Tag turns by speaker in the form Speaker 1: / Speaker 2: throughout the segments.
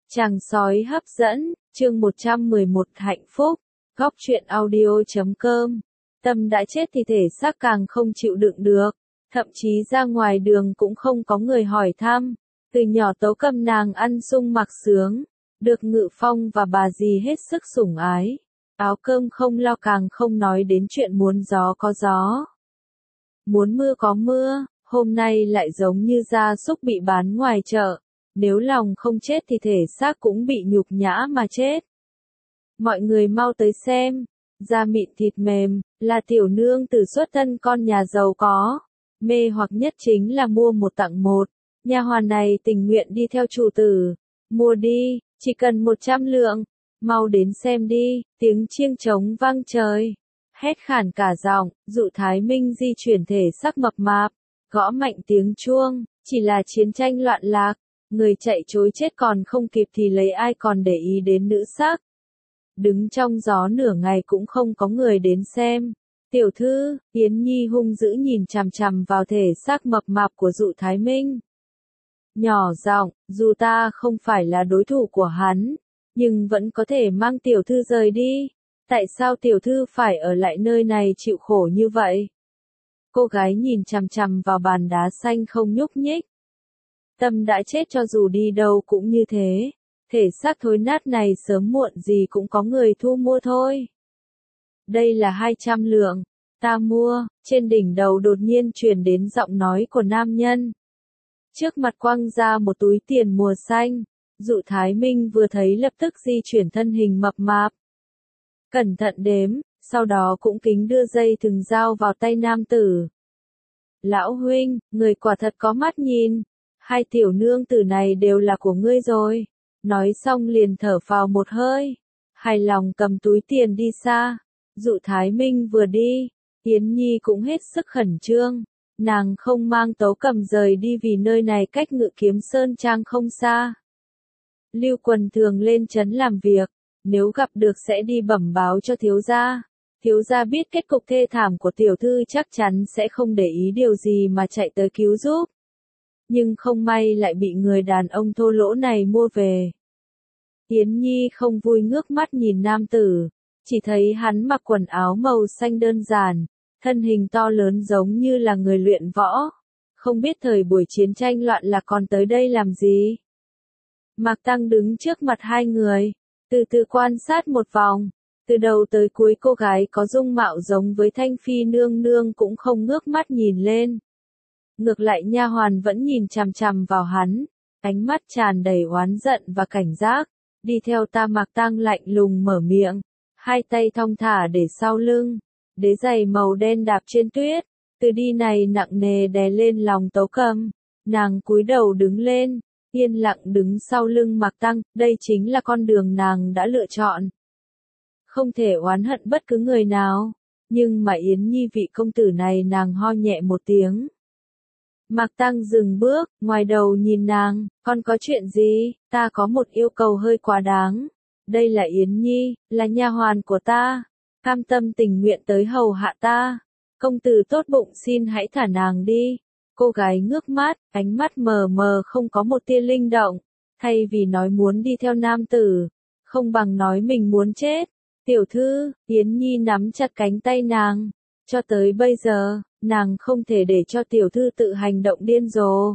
Speaker 1: Chàng sói hấp dẫn, chương 111 hạnh phúc, góc truyện audio.com. Tâm đã chết thì thể xác càng không chịu đựng được, thậm chí ra ngoài đường cũng không có người hỏi thăm. Từ nhỏ Tấu Cầm nàng ăn sung mặc sướng, được Ngự Phong và bà dì hết sức sủng ái. Áo cơm không lo, càng không nói đến chuyện muốn gió có gió, muốn mưa có mưa. Hôm nay lại giống như gia súc bị bán ngoài chợ, nếu lòng không chết thì thể xác cũng bị nhục nhã mà chết. Mọi người mau tới xem, da mịn thịt mềm, là tiểu nương tử xuất thân con nhà giàu có. Mê hoặc nhất chính là mua một tặng một, nha hoàn này tình nguyện đi theo chủ tử. Mua đi, chỉ cần 100 lượng, mau đến xem đi. Tiếng chiêng trống vang trời, hét khản cả giọng. Dụ Thái Minh di chuyển thể xác mập mạp, gõ mạnh tiếng chuông. Chỉ là chiến tranh loạn lạc, người chạy trối chết còn không kịp thì lấy ai còn để ý đến nữ sắc. Đứng trong gió nửa ngày cũng không có người đến xem. Tiểu thư, Yến Nhi hung dữ nhìn chằm chằm vào thể xác mập mạp của Dụ Thái Minh. Nhỏ giọng, dù ta không phải là đối thủ của hắn, nhưng vẫn có thể mang tiểu thư rời đi. Tại sao tiểu thư phải ở lại nơi này chịu khổ như vậy? Cô gái nhìn chằm chằm vào bàn đá xanh không nhúc nhích. Tâm đã chết cho dù đi đâu cũng như thế. Thể xác thối nát này sớm muộn gì cũng có người thu mua thôi. Đây là 200 lượng, ta mua. Trên đỉnh đầu đột nhiên truyền đến giọng nói của nam nhân. Trước mặt quăng ra một túi tiền mùa xanh. Dụ Thái Minh vừa thấy lập tức di chuyển thân hình mập mạp. Cẩn thận đếm, sau đó cũng kính đưa dây thừng dao vào tay nam tử. Lão huynh, người quả thật có mắt nhìn. Hai tiểu nương tử này đều là của ngươi rồi. Nói xong liền thở phào một hơi, hài lòng cầm túi tiền đi xa. Dụ Thái Minh vừa đi, Yến Nhi cũng hết sức khẩn trương. Nàng không mang Tấu Cầm rời đi vì nơi này cách Ngự Kiếm Sơn Trang không xa. Lưu Quần thường lên trấn làm việc, nếu gặp được sẽ đi bẩm báo cho thiếu gia. Thiếu gia biết kết cục thê thảm của tiểu thư chắc chắn sẽ không để ý điều gì mà chạy tới cứu giúp. Nhưng không may lại bị người đàn ông thô lỗ này mua về. Yến Nhi không vui ngước mắt nhìn nam tử, chỉ thấy hắn mặc quần áo màu xanh đơn giản, thân hình to lớn giống như là người luyện võ. Không biết thời buổi chiến tranh loạn lạc còn tới đây làm gì. Mạc Tăng đứng trước mặt hai người, từ từ quan sát một vòng. Từ đầu tới cuối cô gái có dung mạo giống với Thanh Phi nương nương cũng không ngước mắt nhìn lên. Ngược lại nha hoàn vẫn nhìn chằm chằm vào hắn, ánh mắt tràn đầy oán giận và cảnh giác. Đi theo ta. Mạc Tăng lạnh lùng mở miệng, hai tay thong thả để sau lưng, đế giày màu đen đạp trên tuyết. Từ đi này nặng nề đè lên lòng Tấu Cầm. Nàng cúi đầu đứng lên, yên lặng đứng sau lưng Mạc Tăng. Đây chính là con đường nàng đã lựa chọn. Không thể oán hận bất cứ người nào, nhưng mà Yến Nhi vị công tử này. Nàng ho nhẹ một tiếng. Mạc Tăng dừng bước, ngoài đầu nhìn nàng, con có chuyện gì? Ta có một yêu cầu hơi quá đáng. Đây là Yến Nhi, là nha hoàn của ta, cam tâm tình nguyện tới hầu hạ ta. Công tử tốt bụng xin hãy thả nàng đi. Cô gái ngước mắt, ánh mắt mờ mờ không có một tia linh động. Thay vì nói muốn đi theo nam tử, không bằng nói mình muốn chết. Tiểu thư, Yến Nhi nắm chặt cánh tay nàng. Cho tới bây giờ, nàng không thể để cho tiểu thư tự hành động điên rồ.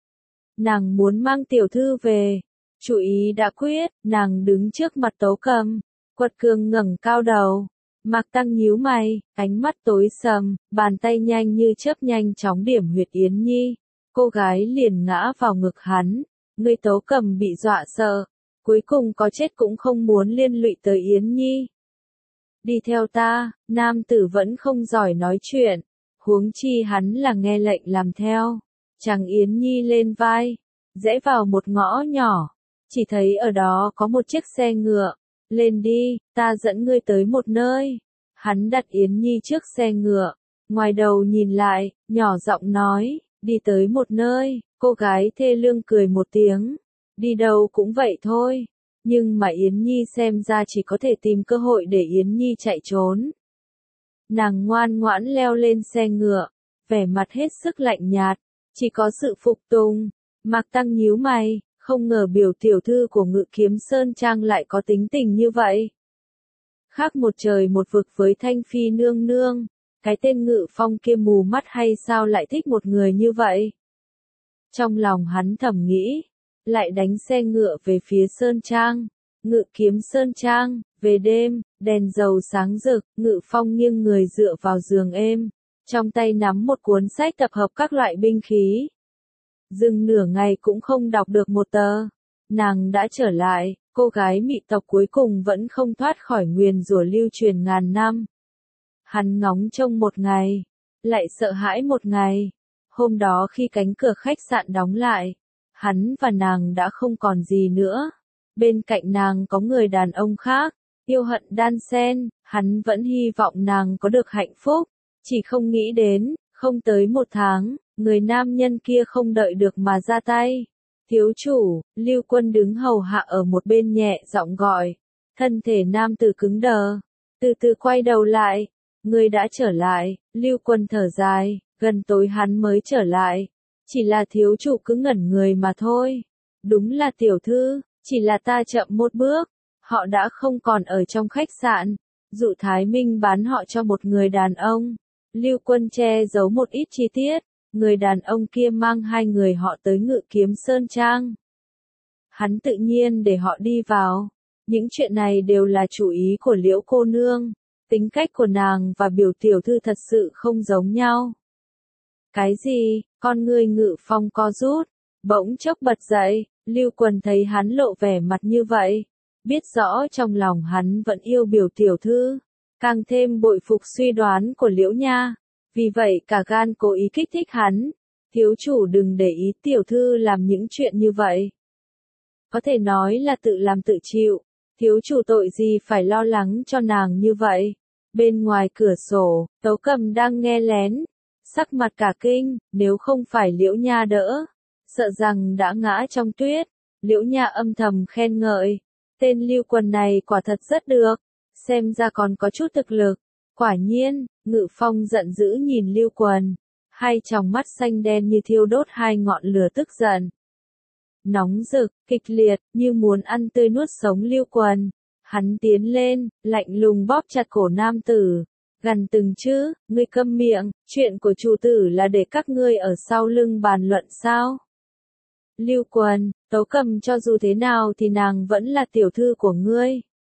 Speaker 1: Nàng muốn mang tiểu thư về. Chủ ý đã quyết, nàng đứng trước mặt Tấu Cầm, quật cường ngẩng cao đầu. Mạc Tăng nhíu mày, ánh mắt tối sầm, bàn tay nhanh như chớp nhanh chóng điểm huyệt Yến Nhi. Cô gái liền ngã vào ngực hắn. Người Tấu Cầm bị dọa sợ, cuối cùng có chết cũng không muốn liên lụy tới Yến Nhi. Đi theo ta. Nam tử vẫn không giỏi nói chuyện, huống chi hắn là nghe lệnh làm theo. Chàng Yến Nhi lên vai, rẽ vào một ngõ nhỏ, chỉ thấy ở đó có một chiếc xe ngựa. Lên đi, ta dẫn ngươi tới một nơi. Hắn đặt Yến Nhi trước xe ngựa, ngoài đầu nhìn lại, nhỏ giọng nói, đi tới một nơi. Cô gái thê lương cười một tiếng, đi đâu cũng vậy thôi. Nhưng mà Yến Nhi xem ra chỉ có thể tìm cơ hội để Yến Nhi chạy trốn. Nàng ngoan ngoãn leo lên xe ngựa, vẻ mặt hết sức lạnh nhạt, chỉ có sự phục tùng. Mạc Tăng nhíu mày, Không ngờ biểu tiểu thư của Ngự Kiếm Sơn Trang lại có tính tình như vậy. Khác một trời một vực với Thanh Phi nương nương, cái tên Ngự Phong kia mù mắt hay sao lại thích một người như vậy? Trong lòng hắn thầm nghĩ, lại đánh xe ngựa về phía Sơn Trang, Ngự Kiếm Sơn Trang, về đêm, đèn dầu sáng rực, Ngự Phong nghiêng người dựa vào giường êm, trong tay nắm một cuốn sách tập hợp các loại binh khí. Dừng nửa ngày cũng không đọc được một tờ. Nàng đã trở lại, cô gái Mị tộc cuối cùng vẫn không thoát khỏi nguyền rủa lưu truyền ngàn năm. Hắn ngóng trông một ngày, lại sợ hãi một ngày. Hôm đó khi cánh cửa khách sạn đóng lại, hắn và nàng đã không còn gì nữa. Bên cạnh nàng có người đàn ông khác, yêu hận đan xen, hắn vẫn hy vọng nàng có được hạnh phúc, chỉ không nghĩ đến, không tới một tháng, người nam nhân kia không đợi được mà ra tay. Thiếu chủ, Lưu Quân đứng hầu hạ ở một bên nhẹ giọng gọi, thân thể nam tử cứng đờ, từ từ quay đầu lại, người đã trở lại, Lưu Quân thở dài, gần tối hắn mới trở lại, chỉ là thiếu chủ cứ ngẩn người mà thôi. Đúng là tiểu thư, chỉ là ta chậm một bước, họ đã không còn ở trong khách sạn, Dụ Thái Minh bán họ cho một người đàn ông. Lưu Quân che giấu một ít chi tiết, người đàn ông kia mang hai người họ tới Ngự Kiếm Sơn Trang. Hắn tự nhiên để họ đi vào, những chuyện này đều là chủ ý của Liễu cô nương, tính cách của nàng và biểu tiểu thư thật sự không giống nhau. Cái gì, con ngươi Ngự Phong co rút, bỗng chốc bật dậy, Lưu Quân thấy hắn lộ vẻ mặt như vậy, biết rõ trong lòng hắn vẫn yêu biểu tiểu thư, càng thêm bội phục suy đoán của Liễu Nha, vì vậy cả gan cố ý kích thích hắn, thiếu chủ đừng để ý tiểu thư làm những chuyện như vậy. Có thể nói là tự làm tự chịu, thiếu chủ tội gì phải lo lắng cho nàng như vậy. Bên ngoài cửa sổ, Tấu Cầm đang nghe lén, sắc mặt cả kinh, nếu không phải Liễu Nha đỡ, sợ rằng đã ngã trong tuyết. Liễu Nha âm thầm khen ngợi, tên Lưu Quân này quả thật rất được, xem ra còn có chút thực lực. Quả nhiên, Ngự Phong giận dữ nhìn Lưu Quân, hai tròng mắt xanh đen như thiêu đốt hai ngọn lửa tức giận. Nóng rực, kịch liệt, như muốn ăn tươi nuốt sống Lưu Quân. Hắn tiến lên, lạnh lùng bóp chặt cổ nam tử, gằn từng chữ, ngươi câm miệng, chuyện của chủ tử là để các ngươi ở sau lưng bàn luận sao? Lưu Quân, Tấu Cầm cho dù thế nào thì nàng vẫn là tiểu thư của ngươi.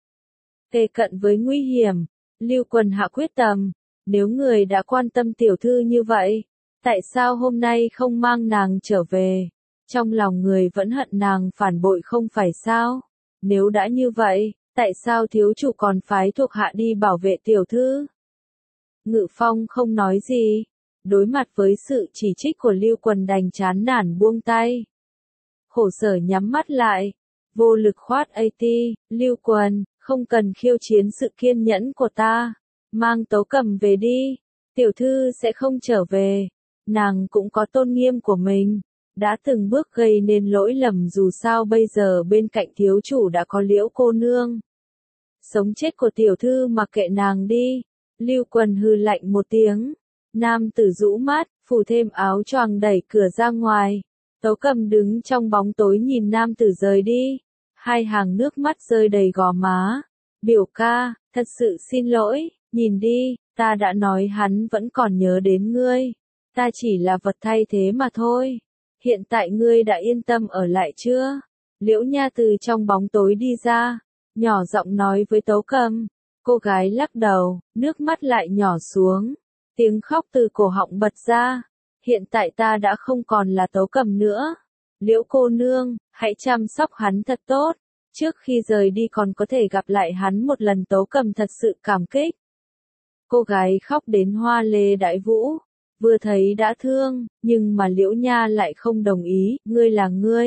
Speaker 1: Kề cận với nguy hiểm, Lưu Quân hạ quyết tâm, nếu người đã quan tâm tiểu thư như vậy, tại sao hôm nay không mang nàng trở về? Trong lòng người vẫn hận nàng phản bội không phải sao? Nếu đã như vậy, tại sao thiếu chủ còn phái thuộc hạ đi bảo vệ tiểu thư? Ngự Phong không nói gì, đối mặt với sự chỉ trích của Lưu Quân đành chán nản buông tay. Khổ sở nhắm mắt lại, vô lực khoát Lưu Quân, không cần khiêu chiến sự kiên nhẫn của ta, mang Tấu Cầm về đi, tiểu thư sẽ không trở về, nàng cũng có tôn nghiêm của mình, đã từng bước gây nên lỗi lầm dù sao bây giờ bên cạnh thiếu chủ đã có Liễu cô nương. Sống chết của tiểu thư mặc kệ nàng đi, Lưu Quân hừ lạnh một tiếng, nam tử rũ mắt, phủ thêm áo choàng đẩy cửa ra ngoài. Tấu Cầm đứng trong bóng tối nhìn nam tử rời đi, hai hàng nước mắt rơi đầy gò má. Biểu ca, thật sự xin lỗi, nhìn đi, ta đã nói hắn vẫn còn nhớ đến ngươi. Ta chỉ là vật thay thế mà thôi. Hiện tại ngươi đã yên tâm ở lại chưa? Liễu Nha từ trong bóng tối đi ra, nhỏ giọng nói với Tấu Cầm. Cô gái lắc đầu, nước mắt lại nhỏ xuống. Tiếng khóc từ cổ họng bật ra. Hiện tại ta đã không còn là Tấu Cầm nữa. Liễu cô nương, hãy chăm sóc hắn thật tốt. Trước khi rời đi còn có thể gặp lại hắn một lần. Tấu Cầm thật sự cảm kích. Cô gái khóc đến hoa lê đại vũ. Vừa thấy đã thương, nhưng mà Liễu Nha lại không đồng ý. Ngươi là ngươi.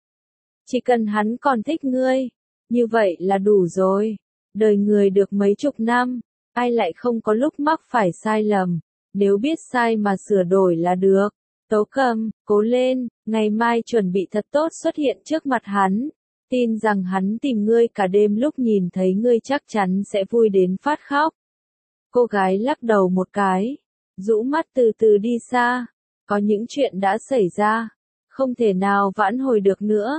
Speaker 1: Chỉ cần hắn còn thích ngươi. Như vậy là đủ rồi. Đời người được mấy chục năm. Ai lại không có lúc mắc phải sai lầm. Nếu biết sai mà sửa đổi là được. Tấu Cầm, cố lên, ngày mai chuẩn bị thật tốt xuất hiện trước mặt hắn. Tin rằng hắn tìm ngươi cả đêm, lúc nhìn thấy ngươi chắc chắn sẽ vui đến phát khóc. Cô gái lắc đầu một cái, rũ mắt từ từ đi xa. Có những chuyện đã xảy ra, không thể nào vãn hồi được nữa.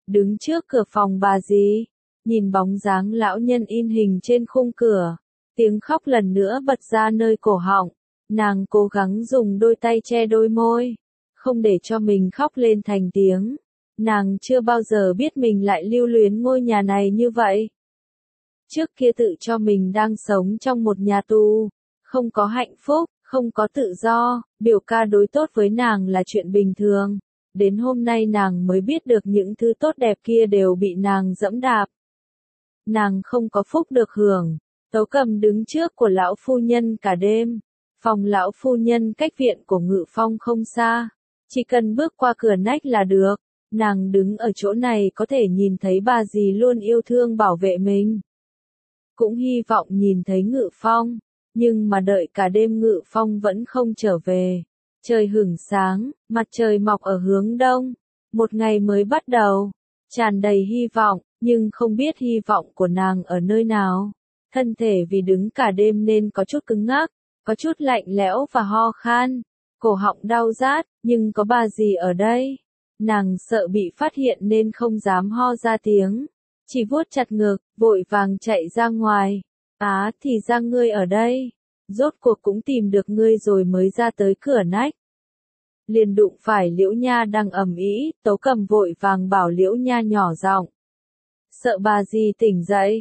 Speaker 1: đứng trước cửa phòng bà dì, nhìn bóng dáng lão nhân in hình trên khung cửa, tiếng khóc lần nữa bật ra nơi cổ họng, nàng cố gắng dùng đôi tay che đôi môi, không để cho mình khóc lên thành tiếng. Nàng chưa bao giờ biết mình lại lưu luyến ngôi nhà này như vậy. Trước kia tự cho mình đang sống trong một nhà tù, không có hạnh phúc, không có tự do, biểu ca đối tốt với nàng là chuyện bình thường. Đến hôm nay nàng mới biết được những thứ tốt đẹp kia đều bị nàng dẫm đạp. Nàng không có phúc được hưởng. Tấu Cầm đứng trước của lão phu nhân cả đêm. Phòng lão phu nhân cách viện của Ngự Phong không xa. Chỉ cần bước qua cửa nách là được. Nàng đứng ở chỗ này có thể nhìn thấy bà dì luôn yêu thương bảo vệ mình. Cũng hy vọng nhìn thấy Ngự Phong. Nhưng mà đợi cả đêm Ngự Phong vẫn không trở về. Trời hửng sáng, mặt trời mọc ở hướng đông. Một ngày mới bắt đầu. Tràn đầy hy vọng, nhưng không biết hy vọng của nàng ở nơi nào. Thân thể vì đứng cả đêm nên có chút cứng ngắc, có chút lạnh lẽo và ho khan. Cổ họng đau rát, nhưng có bà dì ở đây. Nàng sợ bị phát hiện nên không dám ho ra tiếng. Chỉ vuốt chặt ngực, vội vàng chạy ra ngoài. Thì ra ngươi ở đây. Rốt cuộc cũng tìm được ngươi rồi mới ra tới cửa nách. Liền đụng phải Liễu Nha đang ầm ĩ, Tấu Cầm vội vàng bảo Liễu Nha nhỏ giọng. Sợ bà dì tỉnh dậy.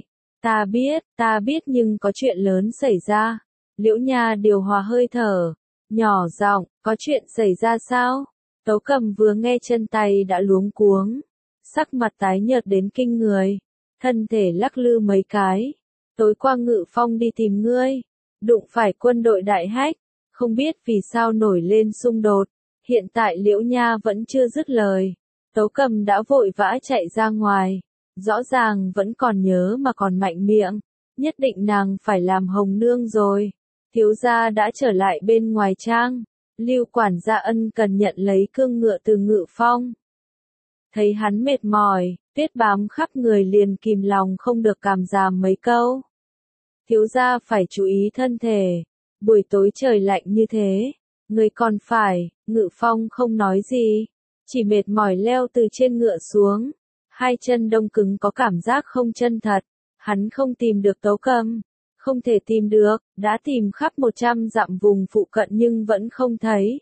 Speaker 1: Ta biết nhưng có chuyện lớn xảy ra. Liễu Nha điều hòa hơi thở. Nhỏ giọng, có chuyện xảy ra sao? Tấu Cầm vừa nghe chân tay đã luống cuống. Sắc mặt tái nhợt đến kinh người. Thân thể lắc lư mấy cái. Tối qua Ngự Phong đi tìm ngươi. Đụng phải quân đội Đại Hách. Không biết vì sao nổi lên xung đột. Hiện tại Liễu Nha vẫn chưa dứt lời. Tấu Cầm đã vội vã chạy ra ngoài. Rõ ràng vẫn còn nhớ mà còn mạnh miệng. Nhất định nàng phải làm hồng nương rồi. Thiếu gia đã trở lại bên ngoài trang. Lưu quản gia ân cần nhận lấy cương ngựa từ Ngự Phong. Thấy hắn mệt mỏi, tuyết bám khắp người liền kìm lòng không được cảm giảm mấy câu. Thiếu gia phải chú ý thân thể. Buổi tối trời lạnh như thế. Người còn phải, Ngự Phong không nói gì. Chỉ mệt mỏi leo từ trên ngựa xuống. Hai chân đông cứng có cảm giác không chân thật. Hắn không tìm được Tấu Cầm. Không thể tìm được, đã tìm khắp 100 dặm vùng phụ cận nhưng vẫn không thấy.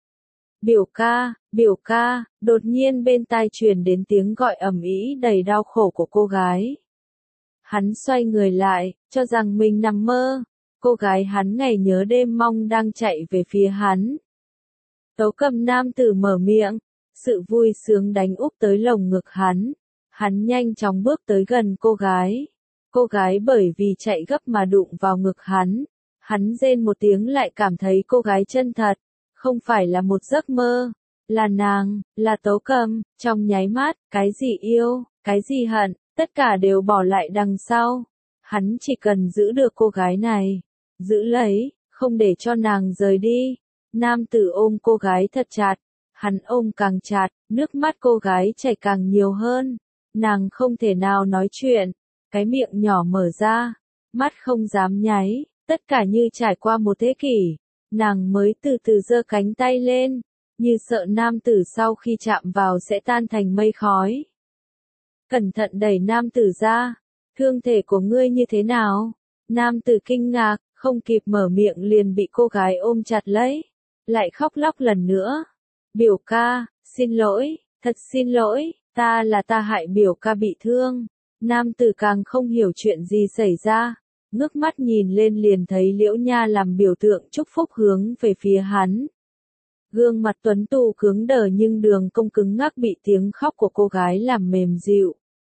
Speaker 1: Biểu ca, đột nhiên bên tai truyền đến tiếng gọi ầm ĩ đầy đau khổ của cô gái. Hắn xoay người lại, cho rằng mình nằm mơ. Cô gái hắn ngày nhớ đêm mong đang chạy về phía hắn. Tấu Cầm nam tử mở miệng, sự vui sướng đánh úp tới lồng ngực hắn. Hắn nhanh chóng bước tới gần cô gái. Cô gái bởi vì chạy gấp mà đụng vào ngực hắn. Hắn rên một tiếng lại cảm thấy cô gái chân thật. Không phải là một giấc mơ. Là nàng, là Tấu Cầm. Trong nháy mắt, cái gì yêu, cái gì hận, tất cả đều bỏ lại đằng sau. Hắn chỉ cần giữ được cô gái này. Giữ lấy, không để cho nàng rời đi. Nam tử ôm cô gái thật chặt. Hắn ôm càng chặt, nước mắt cô gái chảy càng nhiều hơn. Nàng không thể nào nói chuyện. Cái miệng nhỏ mở ra. Mắt không dám nháy. Tất cả như trải qua một thế kỷ. Nàng mới từ từ giơ cánh tay lên. Như sợ nam tử sau khi chạm vào sẽ tan thành mây khói. Cẩn thận đẩy nam tử ra. Thương thể của ngươi như thế nào? Nam tử kinh ngạc, không kịp mở miệng liền bị cô gái ôm chặt lấy. Lại khóc lóc lần nữa. Biểu ca, xin lỗi, thật xin lỗi, ta hại biểu ca bị thương. Nam tử càng không hiểu chuyện gì xảy ra. Ngước mắt nhìn lên liền thấy Liễu Nha làm biểu tượng chúc phúc hướng về phía hắn. Gương mặt tuấn tú cứng đờ nhưng đường cong cứng ngắc bị tiếng khóc của cô gái làm mềm dịu.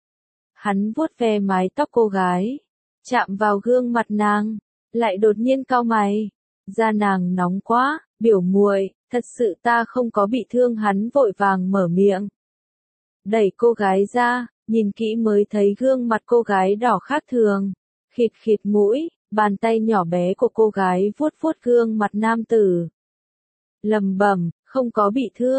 Speaker 1: Hắn vuốt ve mái tóc cô gái. Chạm vào gương mặt nàng. Lại đột nhiên cau mày. Da nàng nóng quá, biểu muội, thật sự ta không có bị thương. Hắn vội vàng mở miệng. Đẩy cô gái ra, nhìn kỹ mới thấy gương mặt cô gái đỏ khác thường. Khịt khịt mũi, bàn tay nhỏ bé của cô gái vuốt vuốt gương mặt nam tử. Lầm bẩm, không có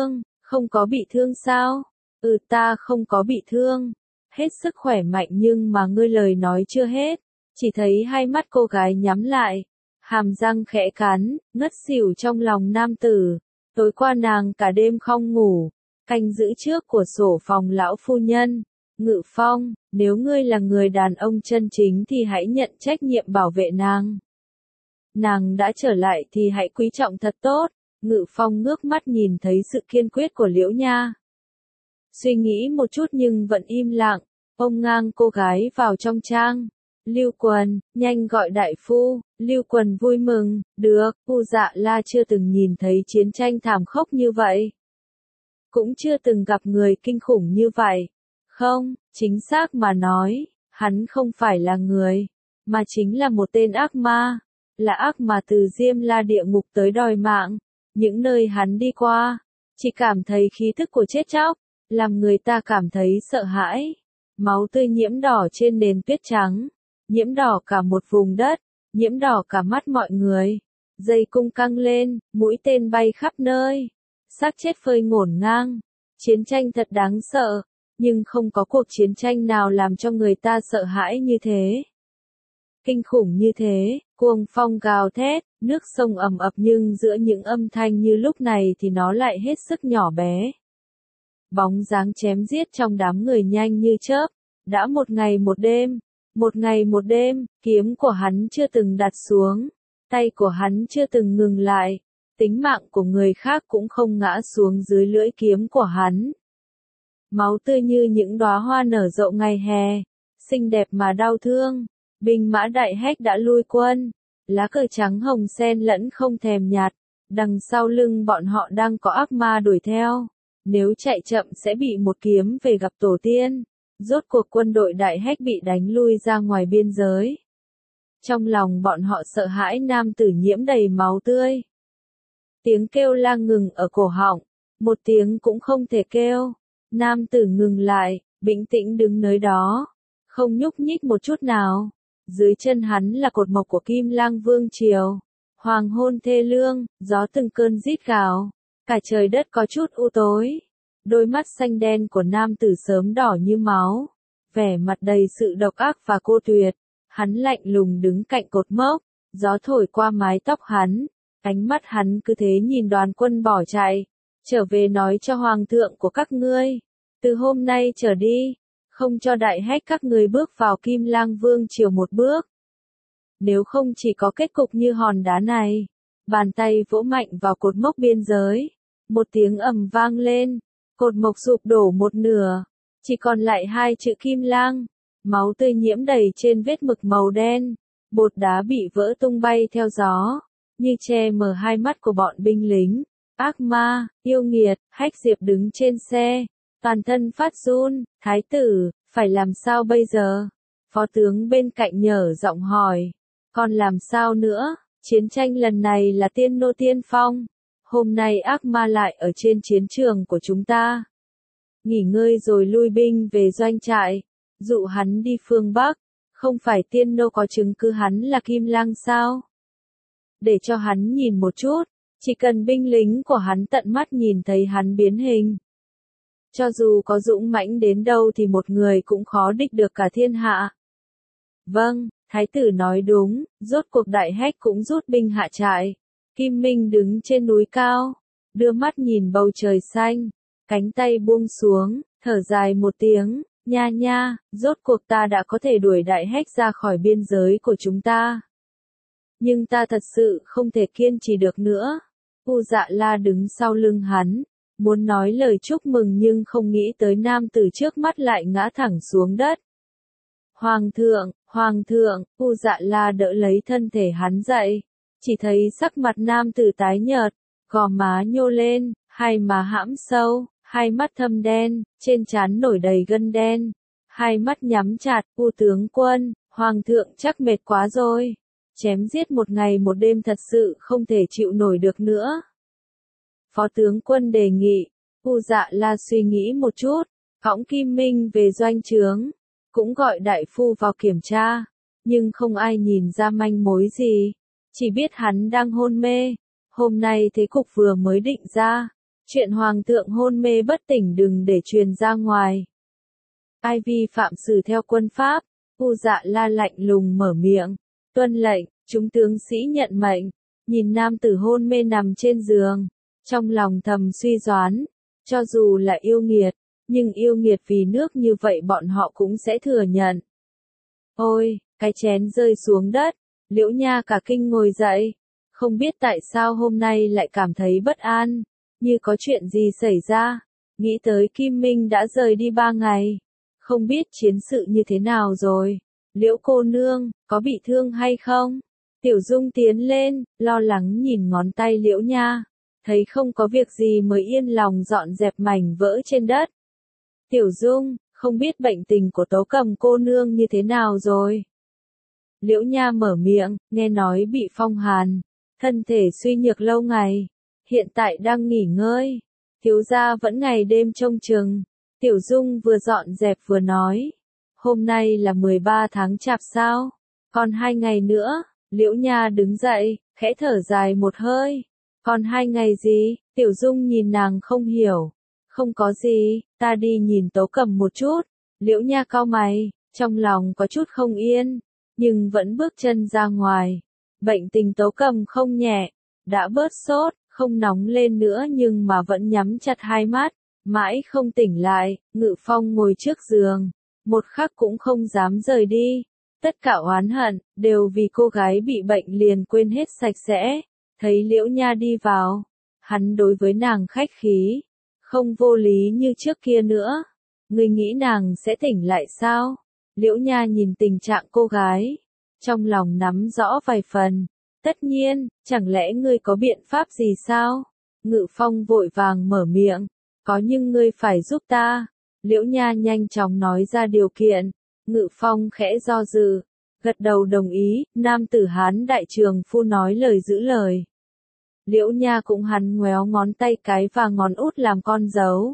Speaker 1: bị thương sao? Ta không có bị thương. Hết sức khỏe mạnh nhưng mà ngươi lời nói chưa hết. Chỉ thấy hai mắt cô gái nhắm lại. Hàm răng khẽ cắn, ngất xỉu trong lòng nam tử. Tối qua nàng cả đêm không ngủ. canh giữ trước của sổ phòng lão phu nhân. Ngự Phong, nếu ngươi là người đàn ông chân chính thì hãy nhận trách nhiệm bảo vệ nàng. Nàng đã trở lại thì hãy quý trọng thật tốt. Ngự Phong ngước mắt nhìn thấy sự kiên quyết của Liễu Nha. Suy nghĩ một chút nhưng vẫn im lặng, ông ngang cô gái vào trong trang. Lưu Quần, nhanh gọi đại phu. Lưu Quần vui mừng, được, Vu Dạ La chưa từng nhìn thấy chiến tranh thảm khốc như vậy. Cũng chưa từng gặp người kinh khủng như vậy. Không, chính xác mà nói, hắn không phải là người, mà chính là một tên ác ma. Là ác ma từ Diêm La địa ngục tới đòi mạng. Những nơi hắn đi qua, chỉ cảm thấy khí thức của chết chóc, làm người ta cảm thấy sợ hãi. Máu tươi nhiễm đỏ trên nền tuyết trắng, nhiễm đỏ cả một vùng đất, nhiễm đỏ cả mắt mọi người. Dây cung căng lên, mũi tên bay khắp nơi, xác chết phơi ngổn ngang. Chiến tranh thật đáng sợ, nhưng không có cuộc chiến tranh nào làm cho người ta sợ hãi như thế. Kinh khủng như thế, cuồng phong gào thét, nước sông ầm ập nhưng giữa những âm thanh như lúc này thì nó lại hết sức nhỏ bé. Bóng dáng chém giết trong đám người nhanh như chớp, đã một ngày một đêm, kiếm của hắn chưa từng đặt xuống, tay của hắn chưa từng ngừng lại, tính mạng của người khác cũng không ngã xuống dưới lưỡi kiếm của hắn. Máu tươi như những đóa hoa nở rộ ngày hè, xinh đẹp mà đau thương. Binh mã Đại Hách đã lui quân, lá cờ trắng hồng xen lẫn không thèm nhạt, đằng sau lưng bọn họ đang có ác ma đuổi theo, nếu chạy chậm sẽ bị một kiếm về gặp tổ tiên. Rốt cuộc quân đội Đại Hách bị đánh lui ra ngoài biên giới. Trong lòng bọn họ sợ hãi nam tử nhiễm đầy máu tươi. Tiếng kêu la ngừng ở cổ họng, một tiếng cũng không thể kêu. Nam tử ngừng lại, bình tĩnh đứng nơi đó, không nhúc nhích một chút nào. Dưới chân hắn là cột mốc của Kim Lang Vương Triều. Hoàng hôn thê lương, gió từng cơn rít gào. Cả trời đất có chút u tối. Đôi mắt xanh đen của nam tử sớm đỏ như máu. Vẻ mặt đầy sự độc ác và cô tuyệt. Hắn lạnh lùng đứng cạnh cột mốc. Gió thổi qua mái tóc hắn. Ánh mắt hắn cứ thế nhìn đoàn quân bỏ chạy. Trở về nói cho hoàng thượng của các ngươi. Từ hôm nay trở đi, không cho Đại Hách các người bước vào Kim Lang Vương Triều một bước. Nếu không chỉ có kết cục như hòn đá này. Bàn tay vỗ mạnh vào cột mốc biên giới. Một tiếng ầm vang lên. Cột mốc sụp đổ một nửa. Chỉ còn lại hai chữ Kim Lang. Máu tươi nhiễm đầy trên vết mực màu đen. Bột đá bị vỡ tung bay theo gió. Như che mờ hai mắt của bọn binh lính. Ác ma, yêu nghiệt, Hách Diệp đứng trên xe. Toàn thân phát run, thái tử, phải làm sao bây giờ? Phó tướng bên cạnh nhở giọng hỏi. Còn làm sao nữa? Chiến tranh lần này là tiên nô tiên phong. Hôm nay ác ma lại ở trên chiến trường của chúng ta. Nghỉ ngơi rồi lui binh về doanh trại. Dụ hắn đi phương Bắc. Không phải tiên nô có chứng cứ hắn là Kim Lang sao? Để cho hắn nhìn một chút. Chỉ cần binh lính của hắn tận mắt nhìn thấy hắn biến hình. Cho dù có dũng mãnh đến đâu thì một người cũng khó địch được cả thiên hạ. Vâng, thái tử nói đúng, rốt cuộc Đại Hách cũng rút binh hạ trại. Kim Minh đứng trên núi cao, đưa mắt nhìn bầu trời xanh, cánh tay buông xuống, thở dài một tiếng, nha nha, rốt cuộc ta đã có thể đuổi Đại Hách ra khỏi biên giới của chúng ta. Nhưng ta thật sự không thể kiên trì được nữa. Vu Dạ La đứng sau lưng hắn. Muốn nói lời chúc mừng nhưng không nghĩ tới nam tử trước mắt lại ngã thẳng xuống đất. Hoàng thượng, Vu Dạ La đỡ lấy thân thể hắn dậy. Chỉ thấy sắc mặt nam tử tái nhợt, gò má nhô lên, hai má hãm sâu, hai mắt thâm đen, trên trán nổi đầy gân đen. Hai mắt nhắm chặt, Vu tướng quân, hoàng thượng chắc mệt quá rồi. Chém giết một ngày một đêm thật sự không thể chịu nổi được nữa. Phó tướng quân đề nghị. Vu Dạ La suy nghĩ một chút, cõng Kim Minh về doanh trướng, cũng gọi đại phu vào kiểm tra, nhưng không ai nhìn ra manh mối gì, chỉ biết hắn đang hôn mê. Hôm nay thế cục vừa mới định ra, chuyện hoàng thượng hôn mê bất tỉnh đừng để truyền ra ngoài. Ai vi phạm xử theo quân pháp? Vu Dạ La lạnh lùng mở miệng, tuân lệnh. Chúng tướng sĩ nhận mệnh, nhìn nam tử hôn mê nằm trên giường, trong lòng thầm suy đoán, Cho dù là yêu nghiệt, nhưng yêu nghiệt vì nước như vậy bọn họ cũng sẽ thừa nhận. Ôi, cái chén rơi xuống đất, Liễu Nha cả kinh ngồi dậy. Không biết tại sao hôm nay lại cảm thấy bất an, như có chuyện gì xảy ra. Nghĩ tới Kim Minh đã rời đi 3 ngày. Không biết chiến sự như thế nào rồi. Liễu cô nương, có bị thương hay không? Tiểu Dung tiến lên, lo lắng nhìn ngón tay Liễu Nha. Thấy không có việc gì mới yên lòng dọn dẹp mảnh vỡ trên đất. Tiểu Dung, không biết bệnh tình của Tố Cầm cô nương như thế nào rồi? Liễu Nha mở miệng, nghe nói bị phong hàn, thân thể suy nhược lâu ngày, hiện tại đang nghỉ ngơi. Thiếu gia vẫn ngày đêm trông chừng. Tiểu Dung vừa dọn dẹp vừa nói. Hôm nay là 13 tháng Chạp sao? Còn 2 ngày nữa. Liễu Nha đứng dậy, khẽ thở dài một hơi. Còn 2 ngày gì? Tiểu Dung nhìn nàng không hiểu. Không có gì, ta đi nhìn Tố Cầm một chút. Liễu Nha cau mày, trong lòng có chút không yên, nhưng vẫn bước chân ra ngoài. Bệnh tình Tố Cầm không nhẹ, đã bớt sốt, không nóng lên nữa nhưng mà vẫn nhắm chặt hai mắt, mãi không tỉnh lại. Ngự Phong ngồi trước giường, một khắc cũng không dám rời đi. Tất cả oán hận, đều vì cô gái bị bệnh liền quên hết sạch sẽ. Thấy Liễu Nha đi vào, hắn đối với nàng khách khí, không vô lý như trước kia nữa. Ngươi nghĩ nàng sẽ tỉnh lại sao? Liễu Nha nhìn tình trạng cô gái, trong lòng nắm rõ vài phần. Tất nhiên, chẳng lẽ ngươi có biện pháp gì sao? Ngự Phong vội vàng mở miệng, có nhưng ngươi phải giúp ta. Liễu Nha nhanh chóng nói ra điều kiện. Ngự Phong khẽ do dự, gật đầu đồng ý. Nam tử Hán đại trường phu nói lời giữ lời. Liễu Nha cũng hắn ngoéo ngón tay cái và ngón út làm con dấu.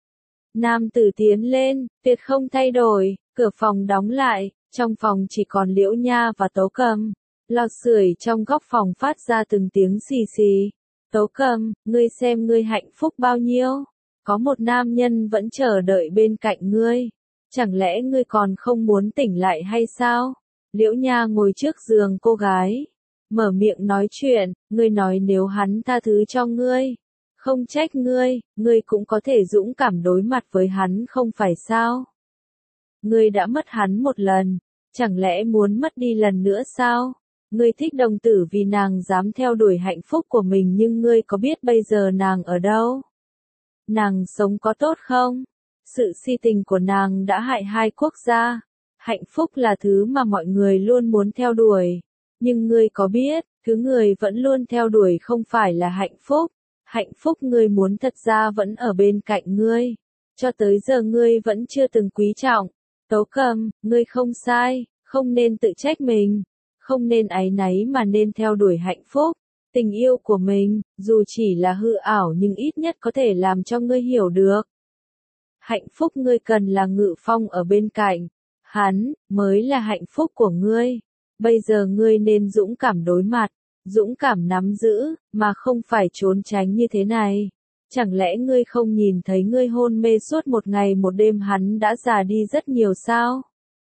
Speaker 1: Nam tử tiến lên, tuyệt không thay đổi. Cửa phòng đóng lại, trong phòng chỉ còn Liễu Nha và Tố Cầm. Lò sưởi trong góc phòng phát ra từng tiếng xì xì. Tố Cầm, ngươi xem ngươi hạnh phúc bao nhiêu? Có một nam nhân vẫn chờ đợi bên cạnh ngươi. Chẳng lẽ ngươi còn không muốn tỉnh lại hay sao? Liễu Nha ngồi trước giường cô gái, mở miệng nói chuyện. Ngươi nói nếu hắn tha thứ cho ngươi, không trách ngươi, ngươi cũng có thể dũng cảm đối mặt với hắn không phải sao? Ngươi đã mất hắn một lần, chẳng lẽ muốn mất đi lần nữa sao? Ngươi thích đồng tử vì nàng dám theo đuổi hạnh phúc của mình, nhưng ngươi có biết bây giờ nàng ở đâu? Nàng sống có tốt không? Sự si tình của nàng đã hại hai quốc gia. Hạnh phúc là thứ mà mọi người luôn muốn theo đuổi. Nhưng ngươi có biết, thứ người vẫn luôn theo đuổi không phải là hạnh phúc. Hạnh phúc ngươi muốn thật ra vẫn ở bên cạnh ngươi. Cho tới giờ ngươi vẫn chưa từng quý trọng. Tố Cầm, ngươi không sai, không nên tự trách mình. Không nên áy náy mà nên theo đuổi hạnh phúc. Tình yêu của mình, dù chỉ là hư ảo nhưng ít nhất có thể làm cho ngươi hiểu được. Hạnh phúc ngươi cần là Ngự Phong ở bên cạnh. Hắn, mới là hạnh phúc của ngươi. Bây giờ ngươi nên dũng cảm đối mặt, dũng cảm nắm giữ, mà không phải trốn tránh như thế này. Chẳng lẽ ngươi không nhìn thấy ngươi hôn mê suốt một ngày một đêm hắn đã già đi rất nhiều sao?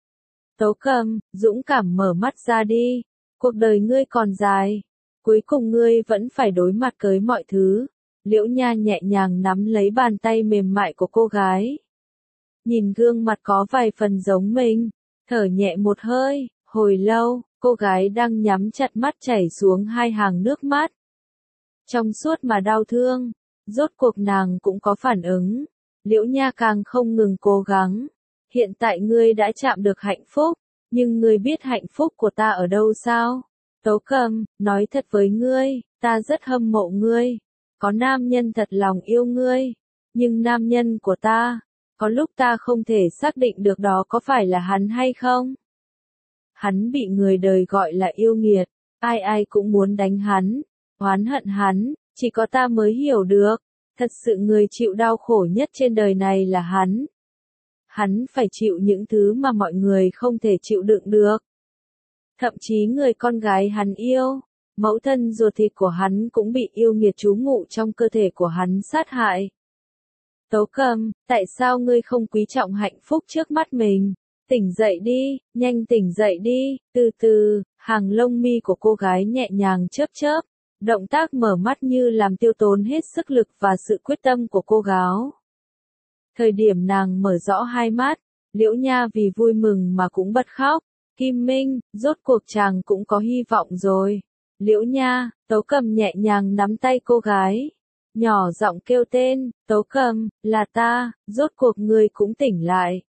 Speaker 1: Tố Cầm, dũng cảm mở mắt ra đi. Cuộc đời ngươi còn dài. Cuối cùng ngươi vẫn phải đối mặt với mọi thứ. Liễu Nha nhẹ nhàng nắm lấy bàn tay mềm mại của cô gái. Nhìn gương mặt có vài phần giống mình, thở nhẹ một hơi. Hồi lâu, cô gái đang nhắm chặt mắt chảy xuống hai hàng nước mắt. Trong suốt mà đau thương, rốt cuộc nàng cũng có phản ứng. Liễu Nha càng không ngừng cố gắng. Hiện tại ngươi đã chạm được hạnh phúc, nhưng ngươi biết hạnh phúc của ta ở đâu sao? Tố Cầm, nói thật với ngươi, ta rất hâm mộ ngươi. Có nam nhân thật lòng yêu ngươi, nhưng nam nhân của ta, có lúc ta không thể xác định được đó có phải là hắn hay không. Hắn bị người đời gọi là yêu nghiệt, ai ai cũng muốn đánh hắn, oán hận hắn, chỉ có ta mới hiểu được. Thật sự người chịu đau khổ nhất trên đời này là hắn. Hắn phải chịu những thứ mà mọi người không thể chịu đựng được. Thậm chí người con gái hắn yêu, mẫu thân ruột thịt của hắn cũng bị yêu nghiệt trú ngụ trong cơ thể của hắn sát hại. Tố Cầm, tại sao ngươi không quý trọng hạnh phúc trước mắt mình? Tỉnh dậy đi, nhanh tỉnh dậy đi. Từ từ, hàng lông mi của cô gái nhẹ nhàng chớp chớp. Động tác mở mắt như làm tiêu tốn hết sức lực và sự quyết tâm của cô gái. Thời điểm nàng mở rõ hai mắt, Liễu Nha vì vui mừng mà cũng bật khóc. Kim Minh, rốt cuộc chàng cũng có hy vọng rồi. Liễu Nha, Tấu Cầm nhẹ nhàng nắm tay cô gái. Nhỏ giọng kêu tên, Tấu Cầm, là ta, rốt cuộc ngươi cũng tỉnh lại.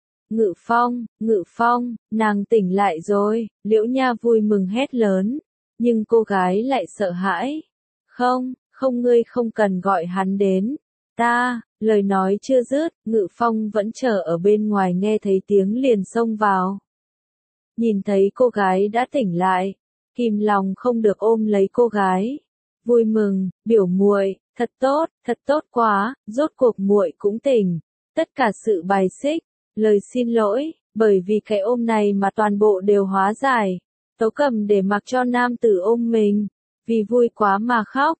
Speaker 1: Ngự Phong, nàng tỉnh lại rồi, Liễu Nha vui mừng hét lớn. Nhưng cô gái lại sợ hãi. Không ngươi không cần gọi hắn đến. Lời nói chưa dứt, Ngự Phong vẫn chờ ở bên ngoài nghe thấy tiếng liền xông vào. Nhìn thấy cô gái đã tỉnh lại, kìm lòng không được ôm lấy cô gái. Vui mừng, biểu muội, thật tốt quá, rốt cuộc muội cũng tỉnh. Tất cả sự bài xích, lời xin lỗi, bởi vì cái ôm này mà toàn bộ đều hóa giải. Tấu Cầm để mặc cho nam tử ôm mình, vì vui quá mà khóc.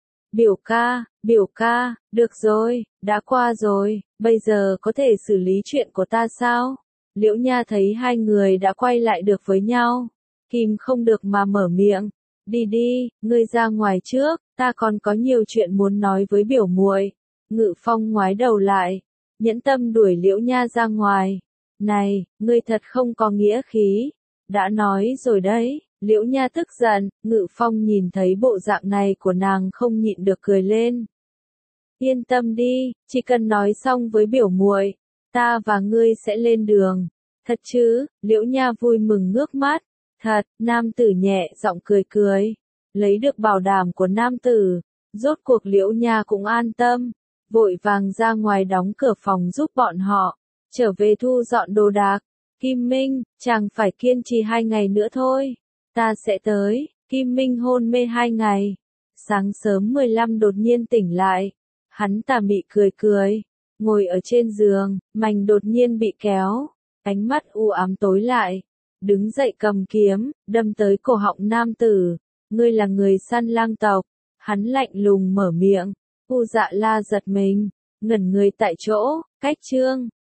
Speaker 1: Biểu ca, được rồi, đã qua rồi, bây giờ có thể xử lý chuyện của ta sao? Liễu Nha thấy hai người đã quay lại được với nhau, kìm không được mà mở miệng. Đi, ngươi ra ngoài trước, ta còn có nhiều chuyện muốn nói với biểu muội. Ngự Phong ngoái đầu lại, nhẫn tâm đuổi Liễu Nha ra ngoài. Này, ngươi thật không có nghĩa khí. Đã nói rồi đấy. Liễu Nha tức giận, Ngự Phong nhìn thấy bộ dạng này của nàng không nhịn được cười lên. Yên tâm đi, chỉ cần nói xong với biểu muội, ta và ngươi sẽ lên đường. Thật chứ? Liễu Nha vui mừng ngước mắt. Thật, nam tử nhẹ giọng cười. Lấy được bảo đảm của nam tử, rốt cuộc Liễu Nha cũng an tâm, vội vàng ra ngoài đóng cửa phòng giúp bọn họ, trở về thu dọn đồ đạc. Kim Minh, chàng phải kiên trì 2 ngày nữa thôi. Ta sẽ tới. Kim Minh hôn mê 2 ngày. Sáng sớm 15 đột nhiên tỉnh lại. Hắn tà mị cười. Ngồi ở trên giường, mành đột nhiên bị kéo. Ánh mắt u ám tối lại. Đứng dậy cầm kiếm, đâm tới cổ họng nam tử. Ngươi là người săn lang tộc. Hắn lạnh lùng mở miệng. U Dạ La giật mình, ngẩn người tại chỗ. Cách chương